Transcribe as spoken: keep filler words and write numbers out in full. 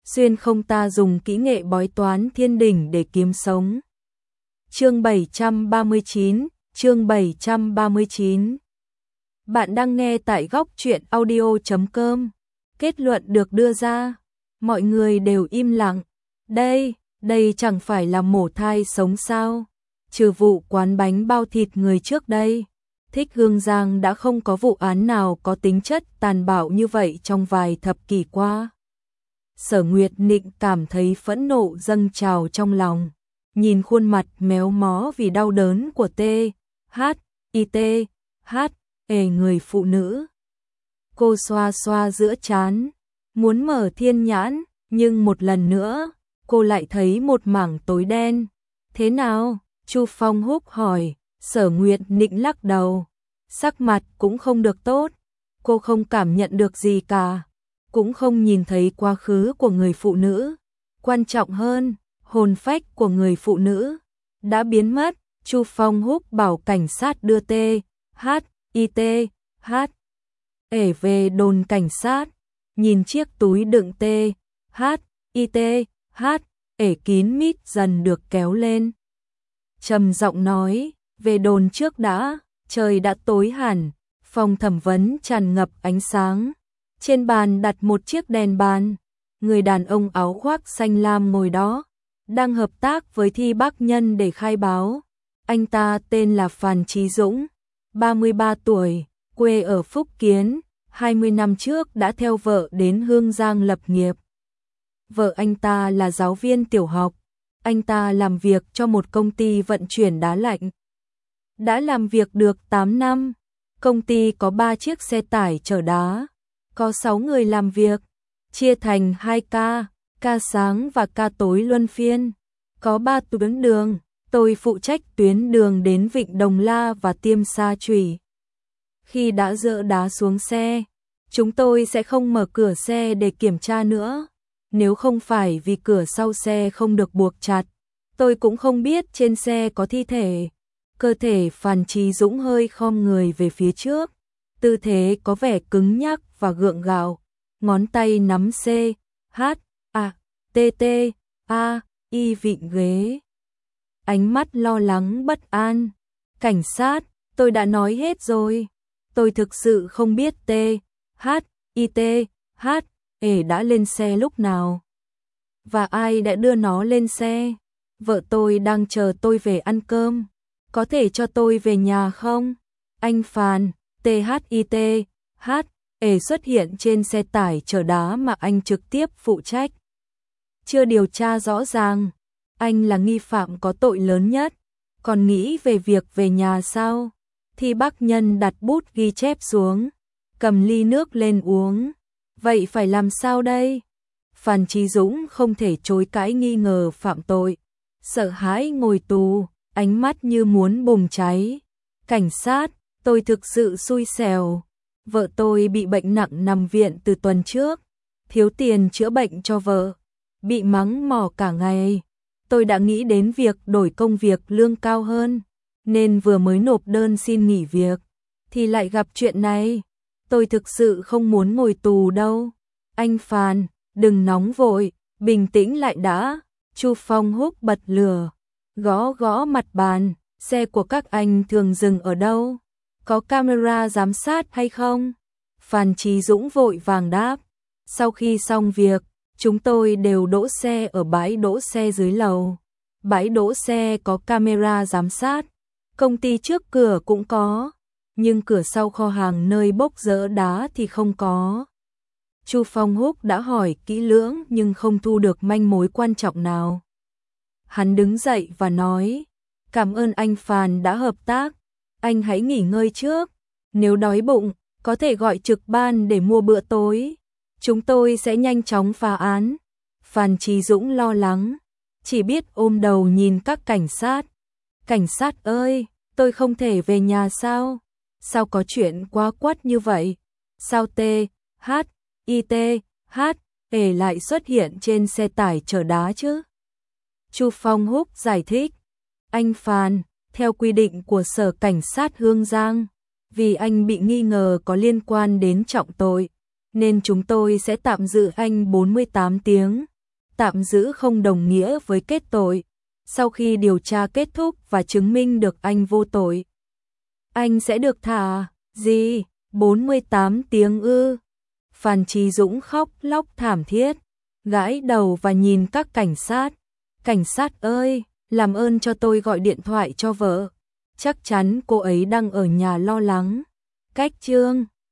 xuyên không ta dùng kỹ nghệ bói toán thiên đỉnh để kiếm sống. Chương bảy trăm ba mươi chín, chương bảy trăm ba mươi chín. Bạn đang nghe tại góc truyện audio chấm com. Kết luận được đưa ra, mọi người đều im lặng. Đây, đây chẳng phải là mổ thai sống sao? Trừ vụ quán bánh bao thịt người trước đây, Thích Hương Giang đã không có vụ án nào có tính chất tàn bạo như vậy trong vài thập kỷ qua. Sở Nguyệt Nịnh cảm thấy phẫn nộ dâng trào trong lòng, nhìn khuôn mặt méo mó vì đau đớn của T, H, I T, H, E người phụ nữ. Cô xoa xoa giữa trán, muốn mở thiên nhãn, nhưng một lần nữa, cô lại thấy một mảng tối đen. Thế nào? Chu Phong Húc hỏi. Sở Nguyệt Nịnh lắc đầu, sắc mặt cũng không được tốt. Cô không cảm nhận được gì cả, cũng không nhìn thấy quá khứ của người phụ nữ. Quan trọng hơn, hồn phách của người phụ nữ đã biến mất. Chu Phong Húc bảo cảnh sát đưa T, H, I T, H, E về đồn cảnh sát. Nhìn chiếc túi đựng T, H, I T, H, E kín mít dần được kéo lên. Trầm giọng nói, về đồn trước đã. Trời đã tối hẳn, phòng thẩm vấn tràn ngập ánh sáng. Trên bàn đặt một chiếc đèn bàn. Người đàn ông áo khoác xanh lam ngồi đó, đang hợp tác với Thi Bác Nhân để khai báo. Anh ta tên là Phan Chí Dũng, ba mươi ba tuổi, quê ở Phúc Kiến, hai mươi năm trước đã theo vợ đến Hương Giang lập nghiệp. Vợ anh ta là giáo viên tiểu học, anh ta làm việc cho một công ty vận chuyển đá lạnh. Đã làm việc được tám năm, công ty có ba chiếc xe tải chở đá, có sáu người làm việc, chia thành hai ca, ca sáng và ca tối luân phiên. Có ba tuyến đường, tôi phụ trách tuyến đường đến Vịnh Đồng La và Tiêm Sa Chủy. Khi đã dỡ đá xuống xe, chúng tôi sẽ không mở cửa xe để kiểm tra nữa. Nếu không phải vì cửa sau xe không được buộc chặt, tôi cũng không biết trên xe có thi thể. Cơ thể Phan Chí Dũng hơi khom người về phía trước, tư thế có vẻ cứng nhắc và gượng gạo, ngón tay nắm C, H, A, T, T, A, Y vịn ghế. Ánh mắt lo lắng bất an. Cảnh sát, tôi đã nói hết rồi. Tôi thực sự không biết T, H, I T, H, E đã lên xe lúc nào. Và ai đã đưa nó lên xe. Vợ tôi đang chờ tôi về ăn cơm. Có thể cho tôi về nhà không? Anh Phan, T H I T, H, E xuất hiện trên xe tải chở đá mà anh trực tiếp phụ trách. Chưa điều tra rõ ràng, anh là nghi phạm có tội lớn nhất, còn nghĩ về việc về nhà sao? Thi Bác Nhân đặt bút ghi chép xuống, cầm ly nước lên uống. Vậy phải làm sao đây? Phan Chí Dũng không thể chối cãi nghi ngờ phạm tội, sợ hãi ngồi tù, ánh mắt như muốn bùng cháy. Cảnh sát, tôi thực sự xui xẻo. Vợ tôi bị bệnh nặng nằm viện từ tuần trước, thiếu tiền chữa bệnh cho vợ, bị mắng mỏ cả ngày. Tôi đã nghĩ đến việc đổi công việc lương cao hơn, nên vừa mới nộp đơn xin nghỉ việc, thì lại gặp chuyện này. Tôi thực sự không muốn ngồi tù đâu. Anh Phan, đừng nóng vội, bình tĩnh lại đã. Chu Phong Húc bật lửa, gõ gõ mặt bàn. Xe của các anh thường dừng ở đâu? Có camera giám sát hay không? Phan Chí Dũng vội vàng đáp. Sau khi xong việc, chúng tôi đều đỗ xe ở bãi đỗ xe dưới lầu. Bãi đỗ xe có camera giám sát, công ty trước cửa cũng có, nhưng cửa sau kho hàng nơi bốc dỡ đá thì không có. Chu Phong Húc đã hỏi kỹ lưỡng nhưng không thu được manh mối quan trọng nào. Hắn đứng dậy và nói, cảm ơn anh Phan đã hợp tác, anh hãy nghỉ ngơi trước, nếu đói bụng, có thể gọi trực ban để mua bữa tối, chúng tôi sẽ nhanh chóng phá án. Phan Chí Dũng lo lắng, chỉ biết ôm đầu nhìn các cảnh sát. Cảnh sát ơi, tôi không thể về nhà sao? Sao có chuyện quá quắt như vậy? Sao T, H, I T, H, E lại xuất hiện trên xe tải chở đá chứ? Chu Phong Húc giải thích, anh Phan, theo quy định của Sở Cảnh sát Hương Giang, vì anh bị nghi ngờ có liên quan đến trọng tội, nên chúng tôi sẽ tạm giữ anh bốn mươi tám tiếng, tạm giữ không đồng nghĩa với kết tội. Sau khi điều tra kết thúc và chứng minh được anh vô tội, anh sẽ được thả. Gì? bốn mươi tám tiếng ư? Phan Chí Dũng khóc lóc thảm thiết, gãi đầu và nhìn các cảnh sát. Cảnh sát ơi, làm ơn cho tôi gọi điện thoại cho vợ. Chắc chắn cô ấy đang ở nhà lo lắng. Cách chương